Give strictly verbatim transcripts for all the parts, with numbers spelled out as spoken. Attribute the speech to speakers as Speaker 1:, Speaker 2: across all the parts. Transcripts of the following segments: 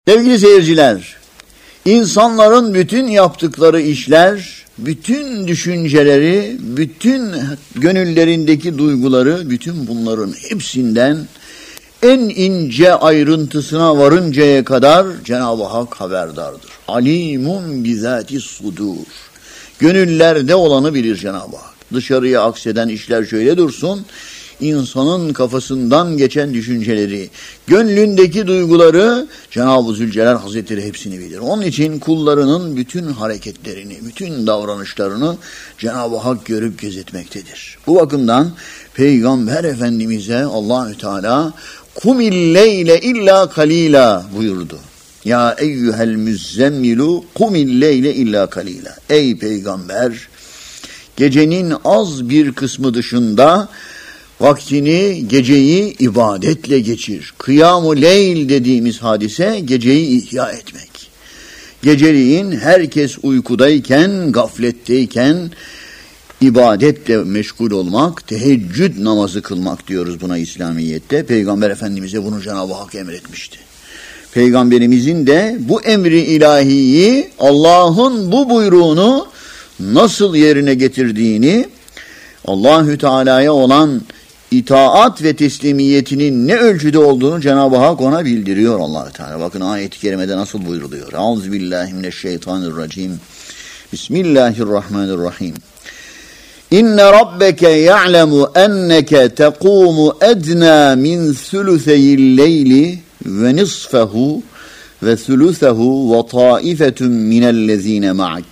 Speaker 1: Sevgili seyirciler, insanların bütün yaptıkları işler, bütün düşünceleri, bütün gönüllerindeki duyguları, bütün bunların hepsinden en ince ayrıntısına varıncaya kadar Cenab-ı Hak haberdardır. Alimun bizati sudur. Gönüllerde olanı bilir Cenab-ı Hak. Dışarıya akseden işler şöyle dursun, insanın kafasından geçen düşünceleri, gönlündeki duyguları Cenab-ı Zülcelal Hazretleri hepsini bilir. Onun için kullarının bütün hareketlerini, bütün davranışlarını Cenab-ı Hak görüp gözetmektedir. Bu bakımdan Peygamber Efendimiz'e Allahü Teala "Kumil leyle illa kalila" buyurdu. Ya eyyuhel müzzemmilu kumil leyle illa kalila. Ey peygamber, gecenin az bir kısmı dışında vaktini, geceyi ibadetle geçir. Kıyam-ı leyl dediğimiz hadise geceyi ihya etmek. Geceliğin herkes uykudayken, gafletteyken ibadetle meşgul olmak, teheccüd namazı kılmak diyoruz buna İslamiyet'te. Peygamber Efendimiz'e bunu Cenab-ı Hak emretmişti. Peygamberimizin de bu emri ilahiyi, Allah'ın bu buyruğunu nasıl yerine getirdiğini, Allahü Teala'ya olan itaat ve teslimiyetinin ne ölçüde olduğunu Cenab-ı Hak ona bildiriyor Allahü Teala. Bakın ayet-i kerimede nasıl buyruluyor. Euzubillahimineşşeytanirracim. Bismillahirrahmanirrahim. İnne rabbeke ya'lemu enneke tekumu edna min sülüseyil leyli ve nisfehu ve sülüsehu ve taifetun minellezine ma'ak.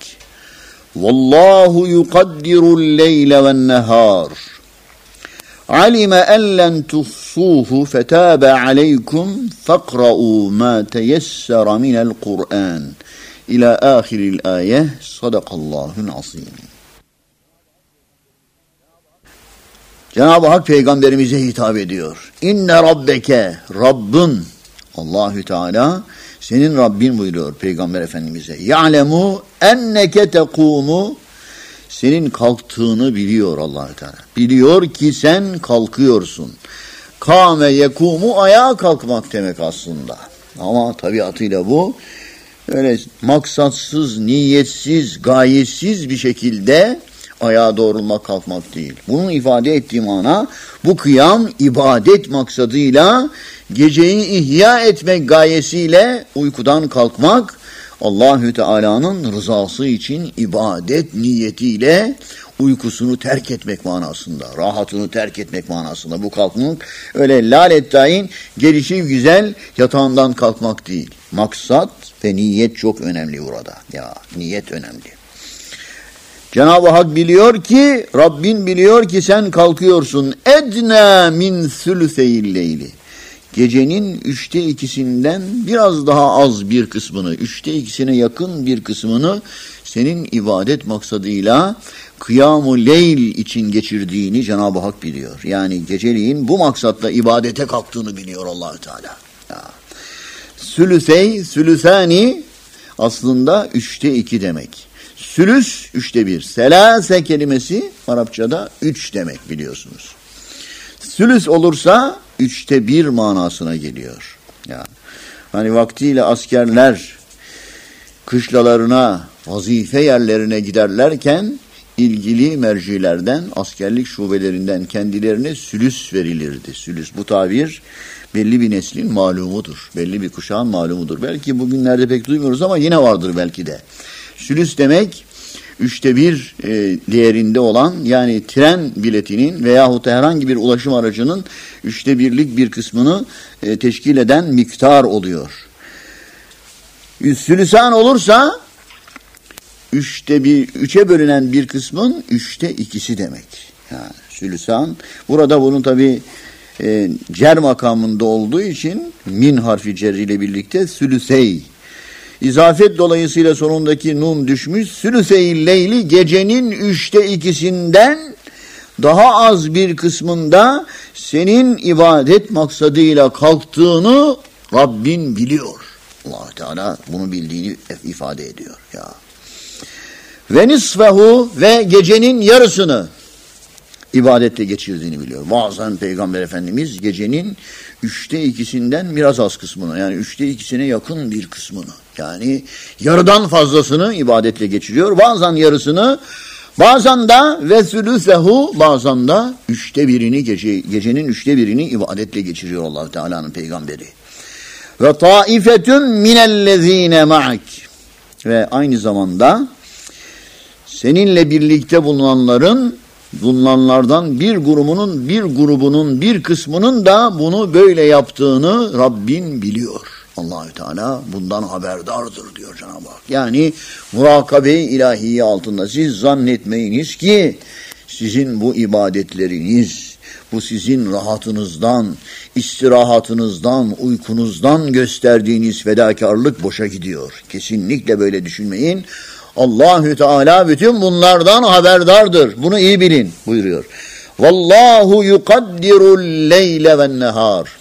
Speaker 1: Vallahu yukaddirul leyle ven nehar. Alime en len tuhsuhu fetabe aleykum fakra'u ma teyessera minel Kur'an. İlâ âhiril âyeh. Sadakallahul azîm. Cenab-ı Hak peygamberimize hitap ediyor. İnne rabbeke, Rabbin, Allahü Teala senin Rabbin buyuruyor Peygamber Efendimiz'e. Ya'lemu enneke tekumu, senin kalktığını biliyor Allah-u Teala. Biliyor ki sen kalkıyorsun. Kâme yekumu, ayağa kalkmak demek aslında. Ama tabiatıyla bu öyle maksatsız, niyetsiz, gayetsiz bir şekilde ayağa doğrulmak, kalkmak değil. Bunun ifade ettiği mana, bu kıyam ibadet maksadıyla, geceyi ihya etmek gayesiyle uykudan kalkmak, Allahü Teala'nın rızası için ibadet niyetiyle uykusunu terk etmek manasında, rahatını terk etmek manasında. Bu kalkmak öyle lalettayin gelişi güzel yatağından kalkmak değil. Maksat ve niyet çok önemli burada. Ya niyet önemli. Cenab-ı Hak biliyor ki, Rabbin biliyor ki sen kalkıyorsun. Edna min sülüseyil leyli. Gecenin üçte ikisinden biraz daha az bir kısmını, üçte ikisine yakın bir kısmını senin ibadet maksadıyla kıyam-ı leyl için geçirdiğini Cenab-ı Hak biliyor. Yani geceliğin bu maksatla ibadete kalktığını biliyor Allah-u Teala. Ya. Sülüsey, sülüsani aslında üçte iki demek. Sülüs, üçte bir. Selase kelimesi Arapçada üç demek biliyorsunuz. Sülüs olursa üçte bir manasına geliyor. Yani, hani vaktiyle askerler kışlalarına, vazife yerlerine giderlerken ilgili mercilerden, askerlik şubelerinden kendilerine sülüs verilirdi. Sülüs, bu tabir belli bir neslin malumudur. Belli bir kuşağın malumudur. Belki bugünlerde pek duymuyoruz ama yine vardır belki de. Sülüs demek üçte bir e, değerinde olan, yani tren biletinin veyahut herhangi bir ulaşım aracının üçte birlik bir kısmını e, teşkil eden miktar oluyor. Sülüsan olursa üçte bir, üçe bölünen bir kısmın üçte ikisi demek. Yani sülüsan. Burada bunun tabi e, cer makamında olduğu için min harfi cerriyle birlikte sülüsey. İzafet dolayısıyla sonundaki nun düşmüş. Sülüsey-i leyli, gecenin üçte ikisinden daha az bir kısmında senin ibadet maksadıyla kalktığını Rabbin biliyor. Allah Teala bunu bildiğini ifade ediyor. Ya. Ve nisfehu, ve gecenin yarısını ibadette geçirdiğini biliyor. Bazen Peygamber Efendimiz gecenin üçte ikisinden biraz az kısmını, yani üçte ikisine yakın bir kısmını, yani yarıdan fazlasını ibadetle geçiriyor. Bazen yarısını, bazen de ve sülüsehu, bazen de üçte birini, gece, gecenin üçte birini ibadetle geçiriyor Allah Teala'nın peygamberi. Ve taifetun minellezine ma'ak, ve aynı zamanda seninle birlikte bulunanların, bulunanlardan bir grubunun, bir grubunun, bir kısmının da bunu böyle yaptığını Rabbin biliyor. Allahü Teala bundan haberdardır diyor Cenab-ı Hak. Yani murakabe-i ilahiye altında siz zannetmeyiniz ki sizin bu ibadetleriniz, bu sizin rahatınızdan, istirahatınızdan, uykunuzdan gösterdiğiniz fedakarlık boşa gidiyor. Kesinlikle böyle düşünmeyin. Allahü Teala bütün bunlardan haberdardır. Bunu iyi bilin buyuruyor. Vallahu yukaddirul leyle ven nehar.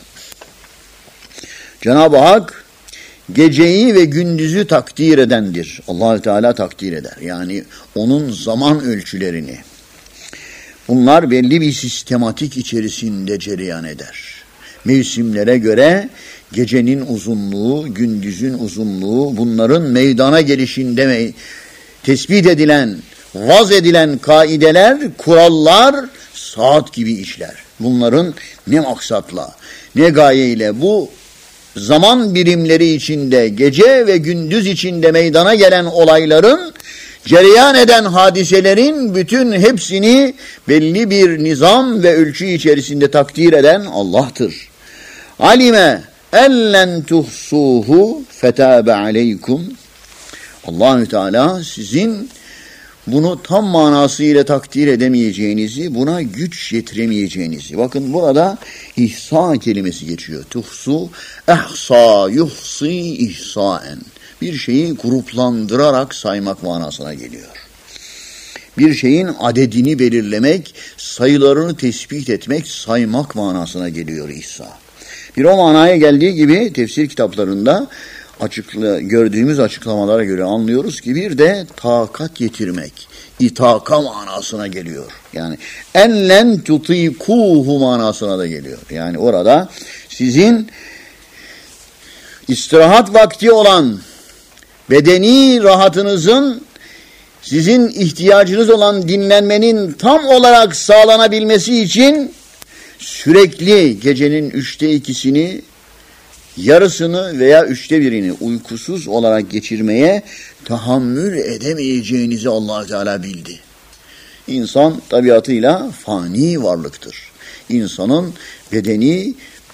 Speaker 1: Cenab-ı Hak geceyi ve gündüzü takdir edendir. Allahü Teala takdir eder. Yani onun zaman ölçülerini. Bunlar belli bir sistematik içerisinde cereyan eder. Mevsimlere göre gecenin uzunluğu, gündüzün uzunluğu, bunların meydana gelişinde me- tespit edilen, vaz edilen kaideler, kurallar saat gibi işler. Bunların ne maksatla, ne gayeyle bu zaman birimleri içinde, gece ve gündüz içinde meydana gelen olayların, cereyan eden hadiselerin bütün hepsini belli bir nizam ve ölçü içerisinde takdir eden Allah'tır. Alime ellen tuhsuhu fetabe aleykum. Allahü Teala sizin bunu tam manasıyla takdir edemeyeceğinizi, buna güç yetiremeyeceğinizi. Bakın burada ihsa kelimesi geçiyor. Tuhsu, ehsa, yuhsi, ihsaen. Bir şeyi gruplandırarak saymak manasına geliyor. Bir şeyin adedini belirlemek, sayılarını tespit etmek, saymak manasına geliyor ihsa. Bir o manaya geldiği gibi tefsir kitaplarında açıkla, gördüğümüz açıklamalara göre anlıyoruz ki bir de takat getirmek, itaka manasına geliyor. Yani ellen tutikuhu manasına da geliyor. Yani orada sizin istirahat vakti olan bedeni rahatınızın, sizin ihtiyacınız olan dinlenmenin tam olarak sağlanabilmesi için sürekli gecenin üçte ikisini, yarısını veya üçte birini uykusuz olarak geçirmeye tahammül edemeyeceğinizi Allah Teala bildi. İnsan tabiatıyla fani varlıktır. İnsanın bedeni,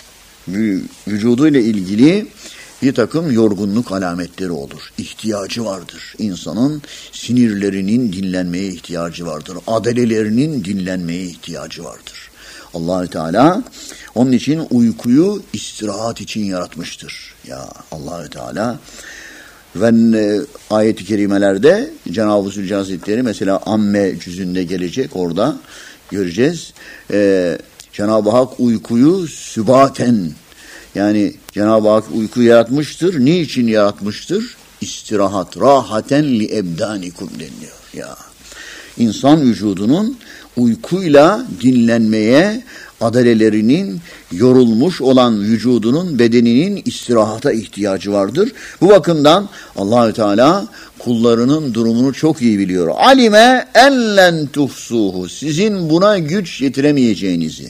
Speaker 1: vücuduyla ilgili bir takım yorgunluk alametleri olur. İhtiyacı vardır. İnsanın sinirlerinin dinlenmeye ihtiyacı vardır. Adalelerinin dinlenmeye ihtiyacı vardır. Allah-u Teala onun için uykuyu istirahat için yaratmıştır. Ya Allah-u Teala ve e, ayet-i kerimelerde Cenab-ı Zülcelal Hazretleri mesela Amme cüzünde gelecek, orada göreceğiz. Ee, Cenab-ı Hak uykuyu sübaten, yani Cenab-ı Hak uyku yaratmıştır. Niçin yaratmıştır? İstirahat, rahaten li ebdanikum deniliyor. Ya İnsan vücudunun uykuyla dinlenmeye, adalelerinin yorulmuş olan vücudunun, bedeninin istirahata ihtiyacı vardır. Bu bakımdan Allahü Teala kullarının durumunu çok iyi biliyor. Alime ellen tuhsuhu. Sizin buna güç yetiremeyeceğinizi,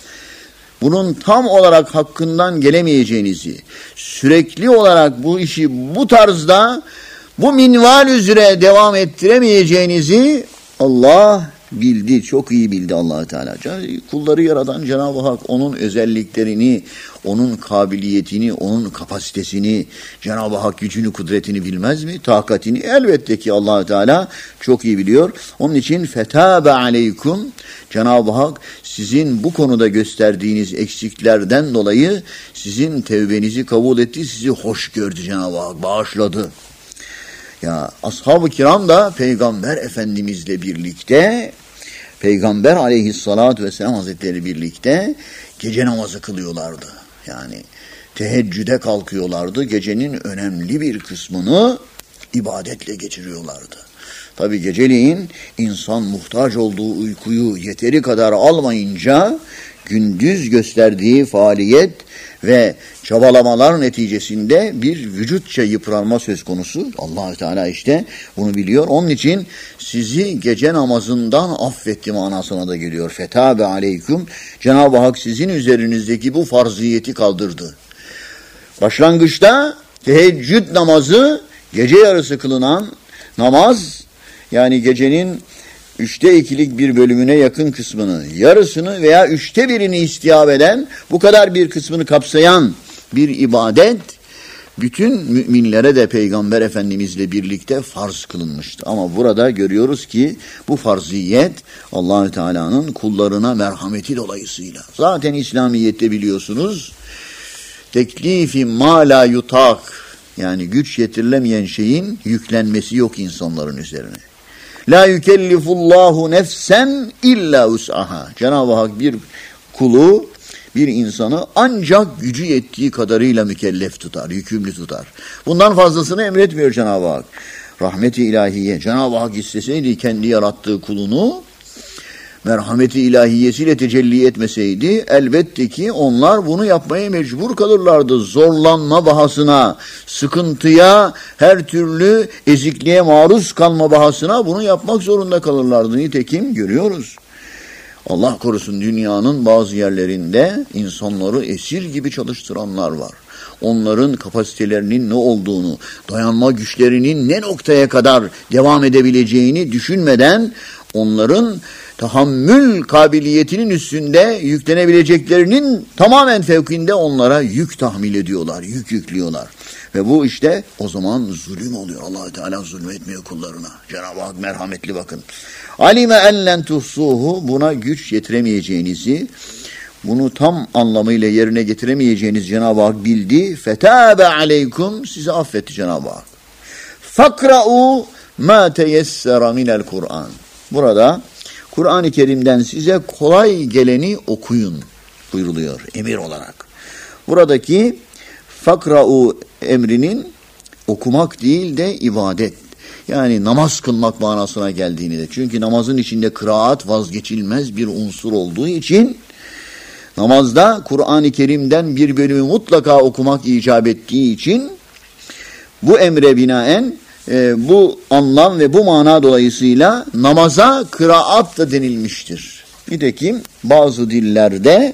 Speaker 1: bunun tam olarak hakkından gelemeyeceğinizi, sürekli olarak bu işi bu tarzda, bu minval üzere devam ettiremeyeceğinizi Allah bildi, çok iyi bildi Allah-u Teala. Kulları yaratan Cenab-ı Hak onun özelliklerini, onun kabiliyetini, onun kapasitesini, Cenab-ı Hak gücünü, kudretini bilmez mi? Takatini elbette ki Allah-u Teala çok iyi biliyor. Onun için fetabe aleykum, Cenab-ı Hak sizin bu konuda gösterdiğiniz eksiklerden dolayı sizin tevbenizi kabul etti, sizi hoş gördü Cenab-ı Hak, bağışladı. Ya ashab-ı kiram da Peygamber Efendimizle birlikte, Peygamber Aleyhisselatü Vesselam Hazretleri birlikte gece namazı kılıyorlardı. Yani teheccüde kalkıyorlardı. Gecenin önemli bir kısmını ibadetle geçiriyorlardı. Tabi geceleyin insan muhtaç olduğu uykuyu yeteri kadar almayınca gündüz gösterdiği faaliyet ve çabalamalar neticesinde bir vücutça yıpranma söz konusu. Allah-u Teala işte bunu biliyor. Onun için sizi gece namazından affetti manasına da geliyor. Fetabe aleyküm. Cenab-ı Hak sizin üzerinizdeki bu farziyeti kaldırdı. Başlangıçta teheccüd namazı, gece yarısı kılınan namaz, yani gecenin üçte ikilik bir bölümüne yakın kısmını, yarısını veya üçte birini istihab eden, bu kadar bir kısmını kapsayan bir ibadet, bütün müminlere de Peygamber Efendimizle birlikte farz kılınmıştı. Ama burada görüyoruz ki bu farziyet Allah-u Teala'nın kullarına merhameti dolayısıyla. Zaten İslamiyet'te biliyorsunuz, teklifi ma la yutak, yani güç yetirilemeyen şeyin yüklenmesi yok insanların üzerine. La yükellifullahu nefsen illa us'aha. Cenab-ı Hak bir kulu, bir insanı ancak gücü yettiği kadarıyla mükellef tutar, yükümlü tutar. Bundan fazlasını emretmiyor Cenab-ı Hak. Rahmeti ilahiye. Cenab-ı Hak isteseydi kendi yarattığı kulunu merhameti ilahiyesiyle tecelli etmeseydi, elbette ki onlar bunu yapmaya mecbur kalırlardı. Zorlanma bahasına, sıkıntıya, her türlü ezikliğe maruz kalma bahasına bunu yapmak zorunda kalırlardı. Nitekim görüyoruz. Allah korusun, dünyanın bazı yerlerinde insanları esir gibi çalıştıranlar var. Onların kapasitelerinin ne olduğunu, dayanma güçlerinin ne noktaya kadar devam edebileceğini düşünmeden onların tahammül kabiliyetinin üstünde yüklenebileceklerinin tamamen fevkinde onlara yük tahmil ediyorlar, yük yüklüyorlar. Ve bu işte o zaman zulüm oluyor. Allah-u Teala zulmetmiyor kullarına. Cenab-ı Hak merhametli, bakın. Alime ellen tuhsuhu, buna güç yetiremeyeceğinizi, bunu tam anlamıyla yerine getiremeyeceğiniz Cenab-ı Hak bildi. Fetabe aleykum, sizi affetti Cenab-ı Hak. Fakra'u ma teyessera minel Kur'an. Burada Kur'an-ı Kerim'den size kolay geleni okuyun buyruluyor emir olarak. Buradaki fakra'u emrinin okumak değil de ibadet, yani namaz kılmak manasına geldiğini de. Çünkü namazın içinde kıraat vazgeçilmez bir unsur olduğu için namazda Kur'an-ı Kerim'den bir bölümü mutlaka okumak icap ettiği için bu emre binaen e, bu anlam ve bu mana dolayısıyla namaza kıraat da denilmiştir. Nitekim bazı dillerde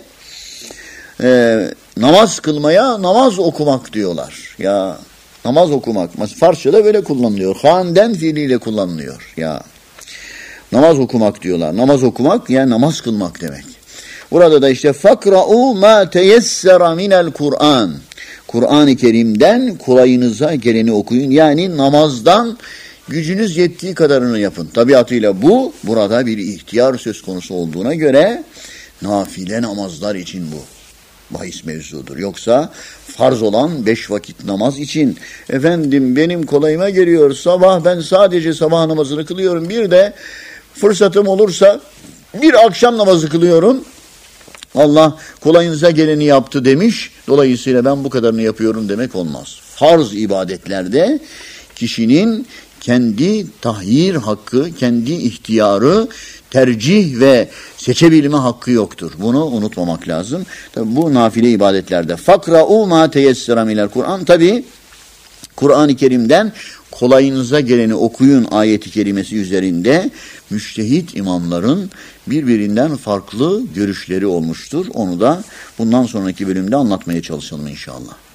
Speaker 1: e, namaz kılmaya namaz okumak diyorlar. Ya namaz okumak, Farsça'da böyle kullanılıyor. Handen fiiliyle kullanılıyor. Ya namaz okumak diyorlar. Namaz okumak yani namaz kılmak demek. Burada da işte fakra'u ma teyessera minel Kur'an. Kur'an-ı Kerim'den kolayınıza geleni okuyun. Yani namazdan gücünüz yettiği kadarını yapın. Tabiatıyla bu, burada bir ihtiyar söz konusu olduğuna göre nafile namazlar için bu bahis mevzudur. Yoksa farz olan beş vakit namaz için, efendim benim kolayıma geliyor, sabah ben sadece sabah namazını kılıyorum, bir de fırsatım olursa bir akşam namazı kılıyorum, Allah kolayınıza geleni yaptı demiş, dolayısıyla ben bu kadarını yapıyorum demek olmaz. Farz ibadetlerde kişinin kendi tahyir hakkı, kendi ihtiyarı, tercih ve seçebilme hakkı yoktur. Bunu unutmamak lazım. Tabi bu nafile ibadetlerde. Fakra'u ma teyessera minel Kur'an. Tabi Kur'an-ı Kerim'den kolayınıza geleni okuyun ayeti kerimesi üzerinde müştehit imamların birbirinden farklı görüşleri olmuştur. Onu da bundan sonraki bölümde anlatmaya çalışalım inşallah.